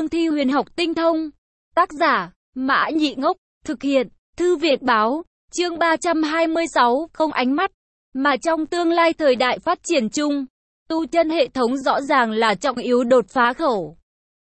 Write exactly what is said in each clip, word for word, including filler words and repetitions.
cương thi huyền học tinh thông. Tác giả, Mã Nhị Ngốc, thực hiện, Thư Việt Báo, chương ba trăm hai mươi sáu, không ánh mắt. Mà trong tương lai thời đại phát triển chung, tu chân hệ thống rõ ràng là trọng yếu đột phá khẩu.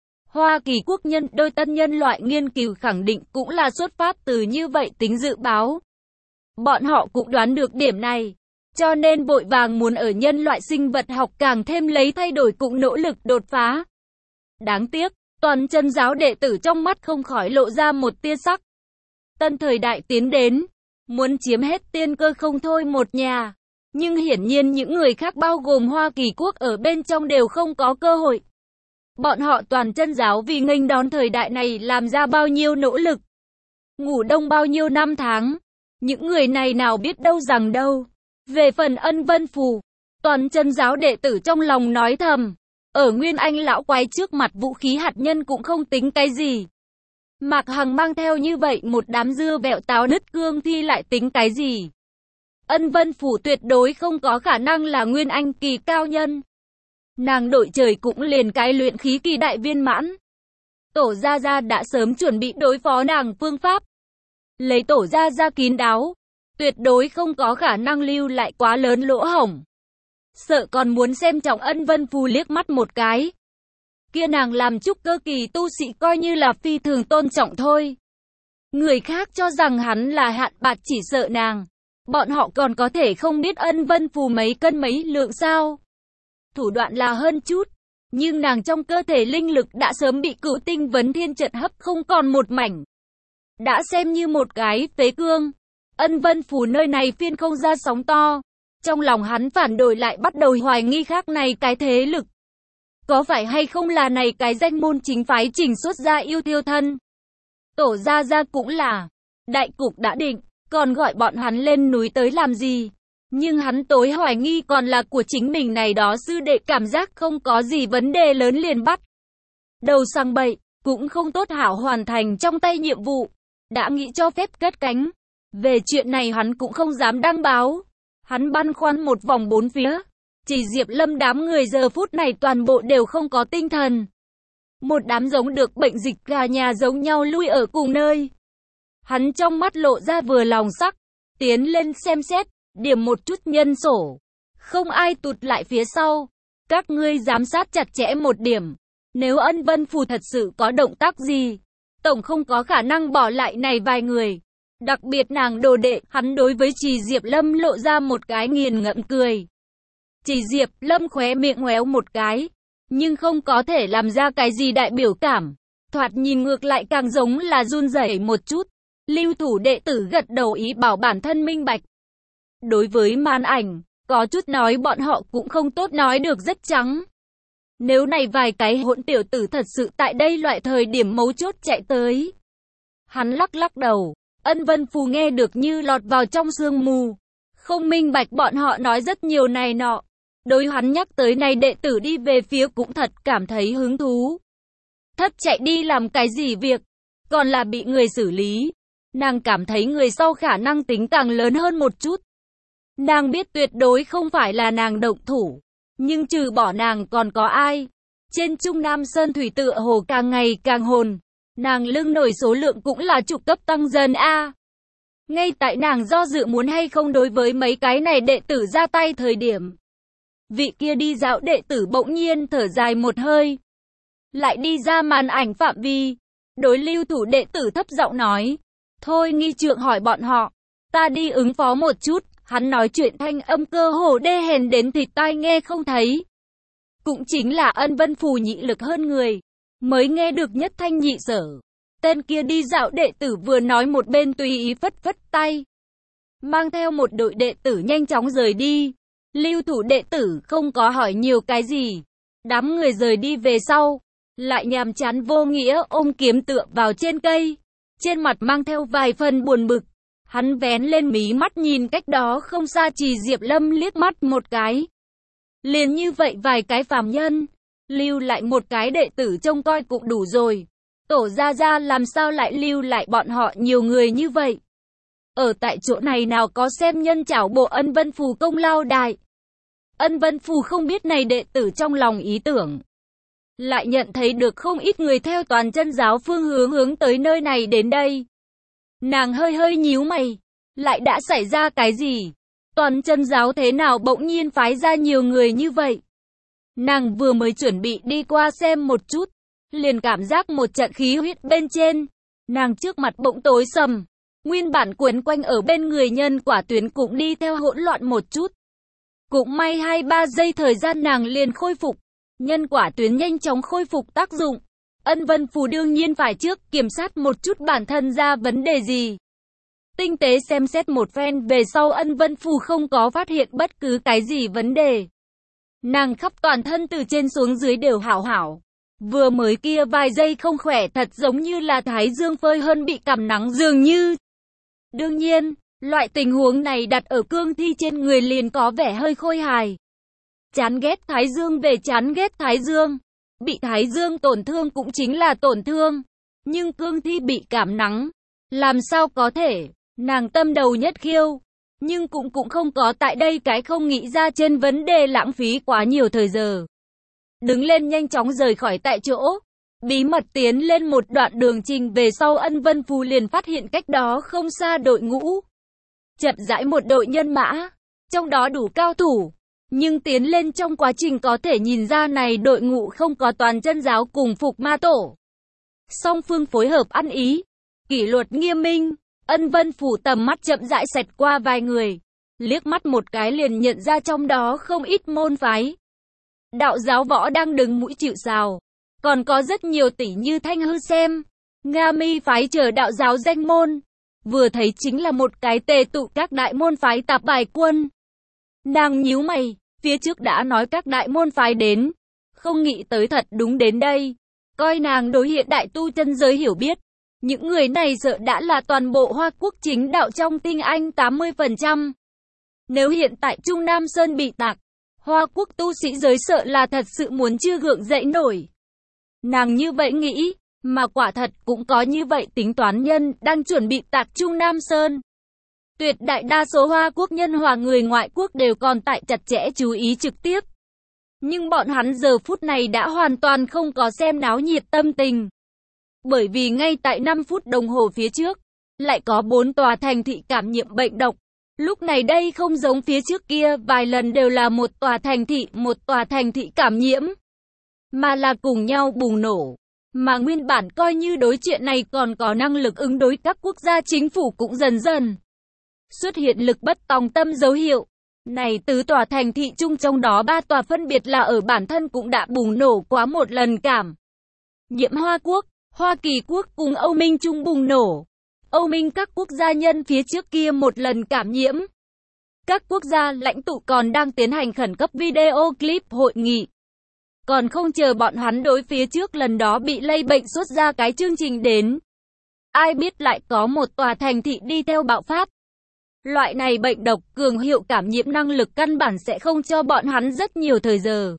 Hoa Kỳ quốc nhân đôi tân nhân loại nghiên cứu khẳng định cũng là xuất phát từ như vậy tính dự báo. Bọn họ cũng đoán được điểm này, cho nên vội vàng muốn ở nhân loại sinh vật học càng thêm lấy thay đổi cũng nỗ lực đột phá. Đáng tiếc, toàn chân giáo đệ tử trong mắt không khỏi lộ ra một tia sắc. Tân thời đại tiến đến, muốn chiếm hết tiên cơ không thôi một nhà. Nhưng hiển nhiên những người khác bao gồm Hoa Kỳ quốc ở bên trong đều không có cơ hội. Bọn họ toàn chân giáo vì nghênh đón thời đại này làm ra bao nhiêu nỗ lực, ngủ đông bao nhiêu năm tháng. Những người này nào biết đâu rằng đâu. Về phần Ân Vân Phù, toàn chân giáo đệ tử trong lòng nói thầm, ở Nguyên Anh lão quái trước mặt vũ khí hạt nhân cũng không tính cái gì. Mạc Hằng mang theo như vậy một đám dưa vẹo táo nứt cương thi lại tính cái gì. Ân Vân Phù tuyệt đối không có khả năng là Nguyên Anh kỳ cao nhân. Nàng đội trời cũng liền cái luyện khí kỳ đại viên mãn. Tổ Gia Gia đã sớm chuẩn bị đối phó nàng phương pháp. Lấy Tổ Gia Gia kín đáo, tuyệt đối không có khả năng lưu lại quá lớn lỗ hổng. Sợ còn muốn xem trọng Ân Vân Phù liếc mắt một cái. Kia nàng làm trúc cơ kỳ tu sĩ coi như là phi thường tôn trọng thôi. Người khác cho rằng hắn là hạn bạt chỉ sợ nàng. Bọn họ còn có thể không biết Ân Vân Phù mấy cân mấy lượng sao. Thủ đoạn là hơn chút, nhưng nàng trong cơ thể linh lực đã sớm bị Cửu Tinh Vấn Thiên trận hấp không còn một mảnh. Đã xem như một cái phế cương. Ân Vân Phù nơi này phiên không ra sóng to. Trong lòng hắn phản đổi lại bắt đầu hoài nghi khác này cái thế lực. Có phải hay không là này cái danh môn chính phái chỉnh xuất ra yêu thiêu thân. Tổ Gia Gia cũng là. Đại cục đã định, còn gọi bọn hắn lên núi tới làm gì. Nhưng hắn tối hoài nghi còn là của chính mình này đó sư đệ cảm giác không có gì vấn đề lớn liền bắt. Đầu sang bậy, cũng không tốt hảo hoàn thành trong tay nhiệm vụ. Đã nghĩ cho phép cất cánh. Về chuyện này hắn cũng không dám đăng báo. Hắn băn khoăn một vòng bốn phía. Chỉ Diệp Lâm đám người giờ phút này toàn bộ đều không có tinh thần. Một đám giống được bệnh dịch gà nhà giống nhau lui ở cùng nơi. Hắn trong mắt lộ ra vừa lòng sắc. Tiến lên xem xét, điểm một chút nhân sổ. Không ai tụt lại phía sau. Các ngươi giám sát chặt chẽ một điểm. Nếu Ân Vân Phù thật sự có động tác gì, tổng không có khả năng bỏ lại này vài người. Đặc biệt nàng đồ đệ, hắn đối với Trì Diệp Lâm lộ ra một cái nghiền ngẫm cười. Trì Diệp Lâm khóe miệng ngoéo một cái, nhưng không có thể làm ra cái gì đại biểu cảm. Thoạt nhìn ngược lại càng giống là run rẩy một chút. Lưu thủ đệ tử gật đầu ý bảo bản thân minh bạch. Đối với màn ảnh, có chút nói bọn họ cũng không tốt nói được rất trắng. Nếu này vài cái hỗn tiểu tử thật sự tại đây loại thời điểm mấu chốt chạy tới. Hắn lắc lắc đầu. Ân Vân Phù nghe được như lọt vào trong sương mù. Không minh bạch bọn họ nói rất nhiều này nọ. Đối hắn nhắc tới này đệ tử đi về phía cũng thật cảm thấy hứng thú. Thất chạy đi làm cái gì việc, còn là bị người xử lý. Nàng cảm thấy người sau khả năng tính càng lớn hơn một chút. Nàng biết tuyệt đối không phải là nàng động thủ. Nhưng trừ bỏ nàng còn có ai. Trên Trung Nam Sơn Thủy tựa hồ càng ngày càng hồn. Nàng lưng nổi số lượng cũng là chục cấp tăng dần a. Ngay tại nàng do dự muốn hay không đối với mấy cái này đệ tử ra tay thời điểm. Vị kia đi dạo đệ tử bỗng nhiên thở dài một hơi. Lại đi ra màn ảnh phạm vi. Đối lưu thủ đệ tử thấp giọng nói. Thôi nghi trượng hỏi bọn họ. Ta đi ứng phó một chút. Hắn nói chuyện thanh âm cơ hồ đê hèn đến thịt tai nghe không thấy. Cũng chính là Ân Vân Phù nhị lực hơn người. Mới nghe được nhất thanh nhị sở. Tên kia đi dạo đệ tử vừa nói một bên tùy ý phất phất tay. Mang theo một đội đệ tử nhanh chóng rời đi. Lưu thủ đệ tử không có hỏi nhiều cái gì. Đám người rời đi về sau. Lại nhàm chán vô nghĩa ôm kiếm tựa vào trên cây. Trên mặt mang theo vài phần buồn bực. Hắn vén lên mí mắt nhìn cách đó không xa Trì Diệp Lâm liếc mắt một cái. Liền như vậy vài cái phàm nhân. Lưu lại một cái đệ tử trông coi cũng đủ rồi. Tổ Gia Gia làm sao lại lưu lại bọn họ nhiều người như vậy. Ở tại chỗ này nào có xem nhân chảo bộ Ân Vân Phù công lao đại. Ân Vân Phù không biết này đệ tử trong lòng ý tưởng. lại nhận thấy được không ít người theo toàn chân giáo phương hướng hướng tới nơi này đến đây. Nàng hơi hơi nhíu mày, lại đã xảy ra cái gì? Toàn chân giáo thế nào bỗng nhiên phái ra nhiều người như vậy? Nàng vừa mới chuẩn bị đi qua xem một chút, liền cảm giác một trận khí huyết bên trên. Nàng trước mặt bỗng tối sầm, nguyên bản quấn quanh ở bên người nhân quả tuyến cũng đi theo hỗn loạn một chút. Cũng may hai ba giây thời gian nàng liền khôi phục, nhân quả tuyến nhanh chóng khôi phục tác dụng. Ân Vân Phù đương nhiên phải trước kiểm soát một chút bản thân ra vấn đề gì. Tinh tế xem xét một phen về sau Ân Vân Phù không có phát hiện bất cứ cái gì vấn đề. Nàng khắp toàn thân từ trên xuống dưới đều hảo hảo. Vừa mới kia vài giây không khỏe thật giống như là thái dương phơi hơn bị cảm nắng dường như. Đương nhiên, loại tình huống này đặt ở cương thi trên người liền có vẻ hơi khôi hài. Chán ghét thái dương về chán ghét thái dương. Bị thái dương tổn thương cũng chính là tổn thương. Nhưng cương thi bị cảm nắng. Làm sao có thể? Nàng tâm đầu nhất khiêu. Nhưng cũng cũng không có tại đây cái không nghĩ ra trên vấn đề lãng phí quá nhiều thời giờ. Đứng lên nhanh chóng rời khỏi tại chỗ. Bí mật tiến lên một đoạn đường trình về sau Ân Vân Phù liền phát hiện cách đó không xa đội ngũ. Chậm rãi một đội nhân mã. Trong đó đủ cao thủ. Nhưng tiến lên trong quá trình có thể nhìn ra này đội ngũ không có toàn chân giáo cùng phục ma tổ. Song phương phối hợp ăn ý. Kỷ luật nghiêm minh. Ân Vân Phù tầm mắt chậm rãi xẹt qua vài người. Liếc mắt một cái liền nhận ra trong đó không ít môn phái. Đạo giáo võ đang đứng mũi chịu sào. Còn có rất nhiều tỷ như Thanh Hư Xem, Nga Mi phái chờ đạo giáo danh môn. Vừa thấy chính là một cái tề tụ các đại môn phái tạp bài quân. Nàng nhíu mày, phía trước đã nói các đại môn phái đến. Không nghĩ tới thật đúng đến đây. Coi nàng đối hiện đại tu chân giới hiểu biết. Những người này sợ đã là toàn bộ Hoa Quốc chính đạo trong tinh anh tám mươi phần trăm. Nếu hiện tại Trung Nam Sơn bị tạc, Hoa Quốc tu sĩ giới sợ là thật sự muốn chưa gượng dậy nổi. Nàng như vậy nghĩ, mà quả thật cũng có như vậy tính toán nhân đang chuẩn bị tạc Trung Nam Sơn. Tuyệt đại đa số Hoa Quốc nhân hòa người ngoại quốc đều còn tại chặt chẽ chú ý trực tiếp. Nhưng bọn hắn giờ phút này đã hoàn toàn không có xem náo nhiệt tâm tình. Bởi vì ngay tại năm phút đồng hồ phía trước, lại có bốn tòa thành thị cảm nhiễm bệnh độc. Lúc này đây không giống phía trước kia vài lần đều là một tòa thành thị, một tòa thành thị cảm nhiễm. Mà là cùng nhau bùng nổ. Mà nguyên bản coi như đối chuyện này còn có năng lực ứng đối các quốc gia chính phủ cũng dần dần xuất hiện lực bất tòng tâm dấu hiệu. Này tứ tòa thành thị chung trong đó ba tòa phân biệt là ở bản thân cũng đã bùng nổ quá một lần cảm nhiễm. Hoa Quốc, Hoa Kỳ Quốc cùng Âu Minh chung bùng nổ. Âu Minh các quốc gia nhân phía trước kia một lần cảm nhiễm. Các quốc gia lãnh tụ còn đang tiến hành khẩn cấp video clip hội nghị. Còn không chờ bọn hắn đối phía trước lần đó bị lây bệnh xuất ra cái chương trình đến. Ai biết lại có một tòa thành thị đi theo bạo phát. Loại này bệnh độc cường hiệu cảm nhiễm năng lực căn bản sẽ không cho bọn hắn rất nhiều thời giờ.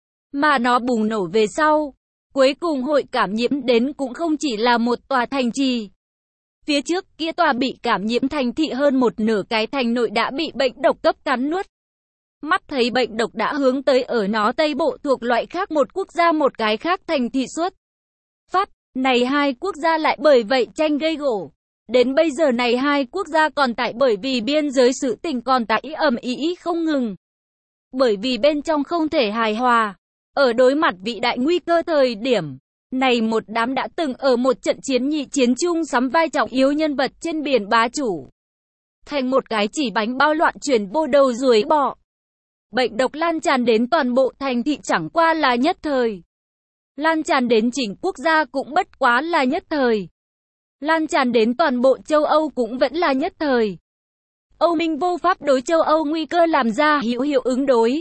Mà nó bùng nổ về sau. Cuối cùng hội cảm nhiễm đến cũng không chỉ là một tòa thành trì. Phía trước kia tòa bị cảm nhiễm thành thị hơn một nửa cái thành nội đã bị bệnh độc cấp cắn nuốt. Mắt thấy bệnh độc đã hướng tới ở nó Tây Bộ thuộc loại khác một quốc gia một cái khác thành thị xuất phát. Này hai quốc gia lại bởi vậy tranh gây gổ. Đến bây giờ này hai quốc gia còn tại bởi vì biên giới sự tình còn tại ầm ĩ không ngừng. Bởi vì bên trong không thể hài hòa. Ở đối mặt vị đại nguy cơ thời điểm này một đám đã từng ở một trận chiến nhị chiến chung sắm vai trọng yếu nhân vật trên biển bá chủ. Thành một cái chỉ bánh bao loạn chuyển vô đầu ruồi bọ. Bệnh độc lan tràn đến toàn bộ thành thị chẳng qua là nhất thời. Lan tràn đến chỉnh quốc gia cũng bất quá là nhất thời. Lan tràn đến toàn bộ châu Âu cũng vẫn là nhất thời. Âu Minh vô pháp đối châu Âu nguy cơ làm ra hữu hiệu ứng đối.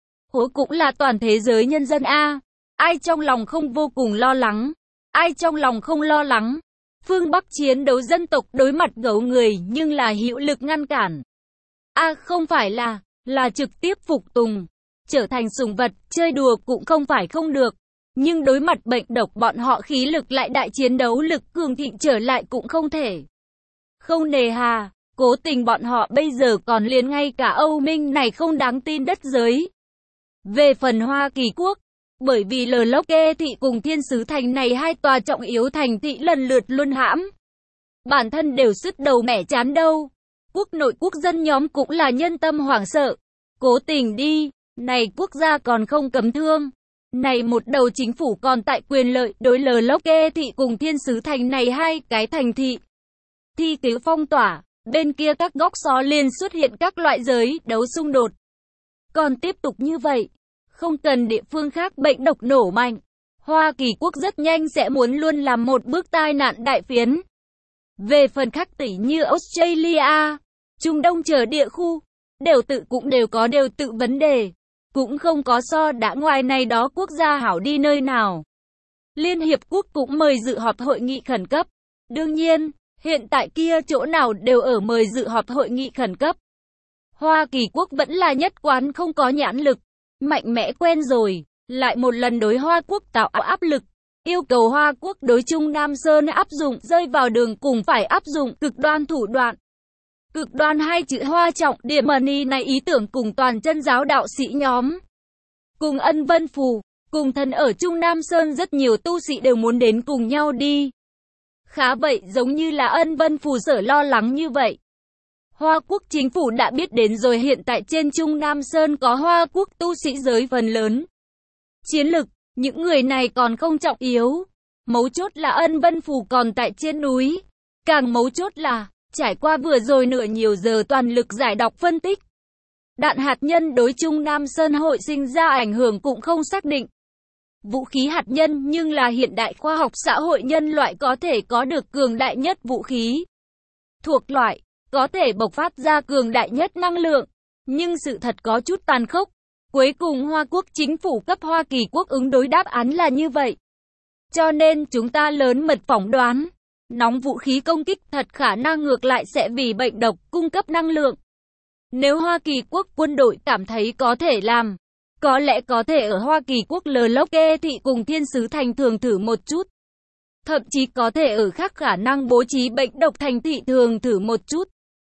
Hố cũng là toàn thế giới nhân dân A. Ai trong lòng không vô cùng lo lắng? Ai trong lòng không lo lắng? Phương Bắc chiến đấu dân tộc đối mặt gấu người nhưng là hữu lực ngăn cản. A không phải là, là trực tiếp phục tùng. Trở thành sủng vật, chơi đùa cũng không phải không được. Nhưng đối mặt bệnh độc bọn họ khí lực lại đại chiến đấu lực cường thịnh trở lại cũng không thể. Không nề hà, cố tình bọn họ bây giờ còn liền ngay cả Âu Minh này không đáng tin đất giới. Về phần Hoa Kỳ Quốc, Bởi vì Lô-Kê thị cùng Thiên Sứ Thành này hai tòa trọng yếu thành thị lần lượt luân hãm. Bản thân đều sứt đầu mẻ chán đâu. Quốc nội quốc dân nhóm cũng là nhân tâm hoảng sợ. Cố tình đi, này quốc gia còn không cấm thương. Này một đầu chính phủ còn tại quyền lợi đối Lô-Kê thị cùng Thiên Sứ Thành này hai cái thành thị. Thi cứu phong tỏa, bên kia các góc xó liền xuất hiện các loại giới đấu xung đột. Còn tiếp tục như vậy, không cần địa phương khác bệnh độc nổ mạnh. Hoa Kỳ quốc rất nhanh sẽ muốn luôn làm một bước tai nạn đại phiến. Về phần khác tỷ như Australia, Trung Đông chờ địa khu, đều tự cũng đều có đều tự vấn đề. Cũng không có so đã ngoài này đó quốc gia hảo đi nơi nào. Liên Hiệp Quốc cũng mời dự họp hội nghị khẩn cấp. Đương nhiên, hiện tại kia chỗ nào đều ở mời dự họp hội nghị khẩn cấp. Hoa Kỳ quốc vẫn là nhất quán không có nhãn lực. Mạnh mẽ quen rồi, lại một lần đối Hoa quốc tạo áp lực. Yêu cầu Hoa quốc đối Trung Nam Sơn áp dụng rơi vào đường cùng phải áp dụng cực đoan thủ đoạn. Cực đoan hai chữ Hoa trọng điểm money này ý tưởng cùng toàn chân giáo đạo sĩ nhóm. Cùng Ân Vân Phù, cùng thân ở Trung Nam Sơn rất nhiều tu sĩ đều muốn đến cùng nhau đi. Khá vậy giống như là Ân Vân Phù sở lo lắng như vậy. Hoa quốc chính phủ đã biết đến rồi hiện tại trên Trung Nam Sơn có Hoa quốc tu sĩ giới phần lớn. Chiến lực, những người này còn không trọng yếu. Mấu chốt là Ân Vân Phù còn tại trên núi. Càng mấu chốt là, trải qua vừa rồi nửa nhiều giờ toàn lực giải đọc phân tích. Đạn hạt nhân đối Trung Nam Sơn hội sinh ra ảnh hưởng cũng không xác định. Vũ khí hạt nhân nhưng là hiện đại khoa học xã hội nhân loại có thể có được cường đại nhất vũ khí. Thuộc loại, có thể bộc phát ra cường đại nhất năng lượng. Nhưng sự thật có chút tàn khốc. Cuối cùng Hoa quốc chính phủ cấp Hoa Kỳ quốc ứng đối đáp án là như vậy. Cho nên chúng ta lớn mật phỏng đoán. Nóng vũ khí công kích thật khả năng ngược lại sẽ vì bệnh độc cung cấp năng lượng. Nếu Hoa Kỳ quốc quân đội cảm thấy có thể làm, có lẽ có thể ở Hoa Kỳ quốc Lô-Kê thị cùng Thiên Sứ Thành thường thử một chút. Thậm chí có thể ở khác khả năng bố trí bệnh độc thành thị thường thử một chút.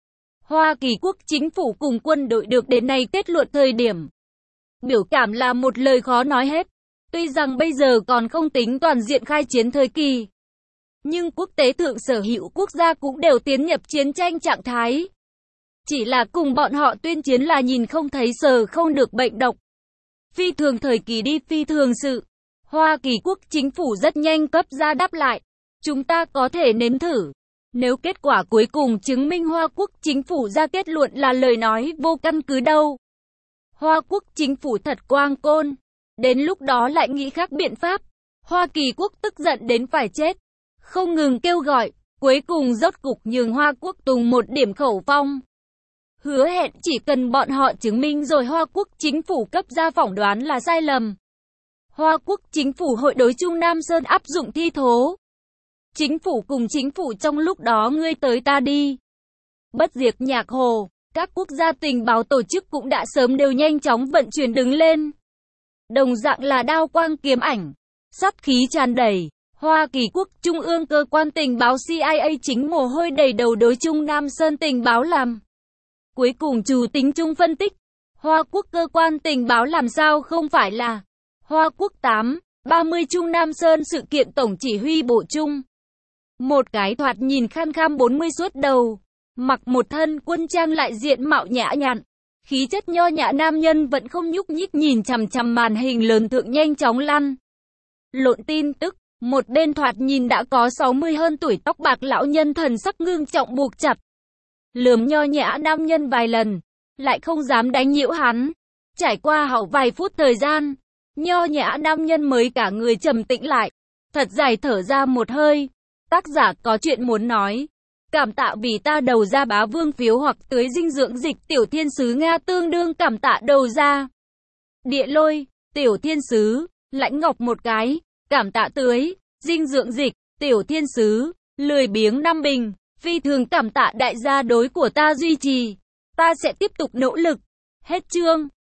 Hoa Kỳ quốc chính phủ cùng quân đội được đến nay kết luận thời điểm. Biểu cảm là một lời khó nói hết. Tuy rằng bây giờ còn không tính toàn diện khai chiến thời kỳ. Nhưng quốc tế thượng sở hữu quốc gia cũng đều tiến nhập chiến tranh trạng thái. Chỉ là cùng bọn họ tuyên chiến là nhìn không thấy sờ không được bệnh độc. Phi thường thời kỳ đi phi thường sự. Hoa Kỳ quốc chính phủ rất nhanh cấp ra đáp lại. Chúng ta có thể nếm thử. Nếu kết quả cuối cùng chứng minh Hoa quốc chính phủ ra kết luận là lời nói vô căn cứ đâu. Hoa quốc chính phủ thật quang côn. Đến lúc đó lại nghĩ khác biện pháp. Hoa Kỳ quốc tức giận đến phải chết. Không ngừng kêu gọi. Cuối cùng rốt cục nhường Hoa quốc tùng một điểm khẩu phong. Hứa hẹn chỉ cần bọn họ chứng minh rồi Hoa quốc chính phủ cấp ra phỏng đoán là sai lầm. Hoa quốc chính phủ hội đối Trung Nam Sơn áp dụng thi thố. Chính phủ cùng chính phủ trong lúc đó ngươi tới ta đi. Bất diệt nhạc hồ, các quốc gia tình báo tổ chức cũng đã sớm đều nhanh chóng vận chuyển đứng lên. Đồng dạng là đao quang kiếm ảnh, sát khí tràn đầy. Hoa Kỳ quốc Trung ương cơ quan tình báo C I A chính mồ hôi đầy đầu đối Trung Nam Sơn tình báo làm. Cuối cùng chủ tính chung phân tích, Hoa quốc cơ quan tình báo làm sao không phải là Hoa quốc tám, ba mươi Trung Nam Sơn sự kiện tổng chỉ huy bộ chung. Một cái thoạt nhìn khăn kham bốn mươi suốt đầu, mặc một thân quân trang lại diện mạo nhã nhặn, khí chất nho nhã nam nhân vẫn không nhúc nhích nhìn chằm chằm màn hình lớn thượng nhanh chóng lăn. Lộn tin tức, một bên thoạt nhìn đã có sáu mươi hơn tuổi tóc bạc lão nhân thần sắc ngưng trọng buộc chặt. Lườm nho nhã nam nhân vài lần, lại không dám đánh nhiễu hắn. Trải qua hậu vài phút thời gian, nho nhã nam nhân mới cả người trầm tĩnh lại, thật dài thở ra một hơi. Tác giả có chuyện muốn nói. Cảm tạ vì ta đầu ra bá vương phiếu hoặc tưới dinh dưỡng dịch tiểu thiên sứ Nga tương đương cảm tạ đầu ra. Địa lôi, tiểu thiên sứ, lãnh ngọc một cái, cảm tạ tưới, dinh dưỡng dịch, tiểu thiên sứ, lười biếng năm bình, phi thường cảm tạ đại gia đối của ta duy trì. Ta sẽ tiếp tục nỗ lực. Hết chương.